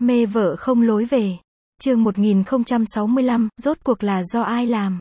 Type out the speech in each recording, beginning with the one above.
Mê vợ không lối về. Chương 1065, rốt cuộc là do ai làm?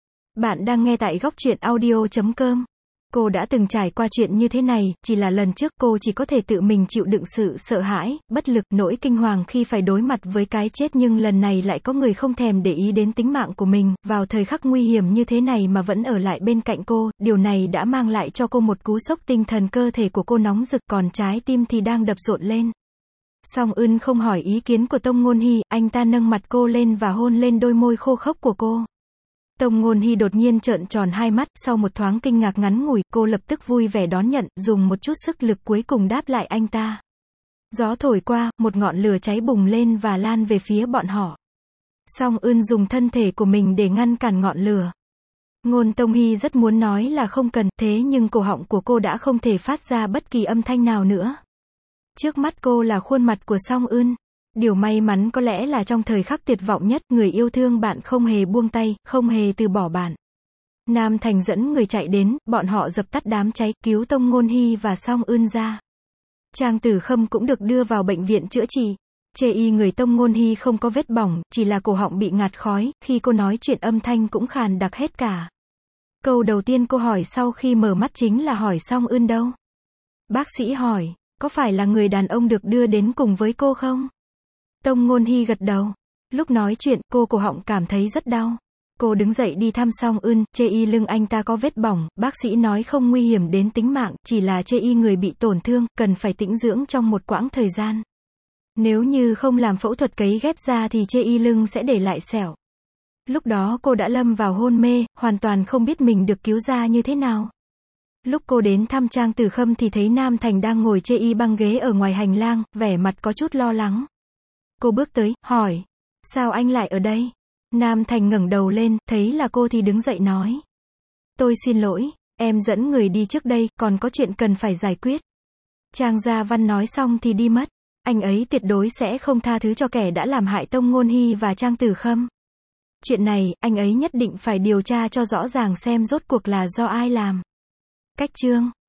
Bạn đang nghe tại Góc Truyện Audio.com. Cô đã từng trải qua chuyện như thế này, chỉ là lần trước cô chỉ có thể tự mình chịu đựng sự sợ hãi, bất lực, nỗi kinh hoàng khi phải đối mặt với cái chết, nhưng lần này lại có người không thèm để ý đến tính mạng của mình, vào thời khắc nguy hiểm như thế này mà vẫn ở lại bên cạnh cô. Điều này đã mang lại cho cô một cú sốc tinh thần, cơ thể của cô nóng rực, còn trái tim thì đang đập rộn lên. Song Eun không hỏi ý kiến của Tông Ngôn Hy, anh ta nâng mặt cô lên và hôn lên đôi môi khô khốc của cô. Tông Ngôn Hy đột nhiên trợn tròn hai mắt, sau một thoáng kinh ngạc ngắn ngủi, cô lập tức vui vẻ đón nhận, dùng một chút sức lực cuối cùng đáp lại anh ta. Gió thổi qua, một ngọn lửa cháy bùng lên và lan về phía bọn họ. Song Eun dùng thân thể của mình để ngăn cản ngọn lửa. Ngôn Tông Hy rất muốn nói là không cần, thế nhưng cổ họng của cô đã không thể phát ra bất kỳ âm thanh nào nữa. Trước mắt cô là khuôn mặt của Song Eun. Điều may mắn có lẽ là trong thời khắc tuyệt vọng nhất, người yêu thương bạn không hề buông tay, không hề từ bỏ bạn. Nam Thành dẫn người chạy đến, bọn họ dập tắt đám cháy, cứu Tông Ngôn Hy và Song Eun ra. Trang Tử Khâm cũng được đưa vào bệnh viện chữa trị. Chê y người Tông Ngôn Hy không có vết bỏng, chỉ là cổ họng bị ngạt khói, khi cô nói chuyện âm thanh cũng khàn đặc hết cả. Câu đầu tiên cô hỏi sau khi mở mắt chính là hỏi Song Eun đâu. Bác sĩ hỏi, có phải là người đàn ông được đưa đến cùng với cô không? Tông Ngôn Hy gật đầu. Lúc nói chuyện, cô cổ họng cảm thấy rất đau. Cô đứng dậy đi thăm Song Eun, chê y lưng anh ta có vết bỏng, bác sĩ nói không nguy hiểm đến tính mạng, chỉ là chê y người bị tổn thương, cần phải tĩnh dưỡng trong một quãng thời gian. Nếu như không làm phẫu thuật cấy ghép da thì chê y lưng sẽ để lại sẹo. Lúc đó cô đã lâm vào hôn mê, hoàn toàn không biết mình được cứu ra như thế nào. Lúc cô đến thăm Trang Tử Khâm thì thấy Nam Thành đang ngồi chê y băng ghế ở ngoài hành lang, vẻ mặt có chút lo lắng. Cô bước tới, hỏi, sao anh lại ở đây? Nam Thành ngẩng đầu lên, thấy là cô thì đứng dậy nói. Tôi xin lỗi, em dẫn người đi trước đây, còn có chuyện cần phải giải quyết. Trang Gia Văn nói xong thì đi mất. Anh ấy tuyệt đối sẽ không tha thứ cho kẻ đã làm hại Tông Ngôn Hy và Trang Tử Khâm. Chuyện này, anh ấy nhất định phải điều tra cho rõ ràng xem rốt cuộc là do ai làm. Cách chương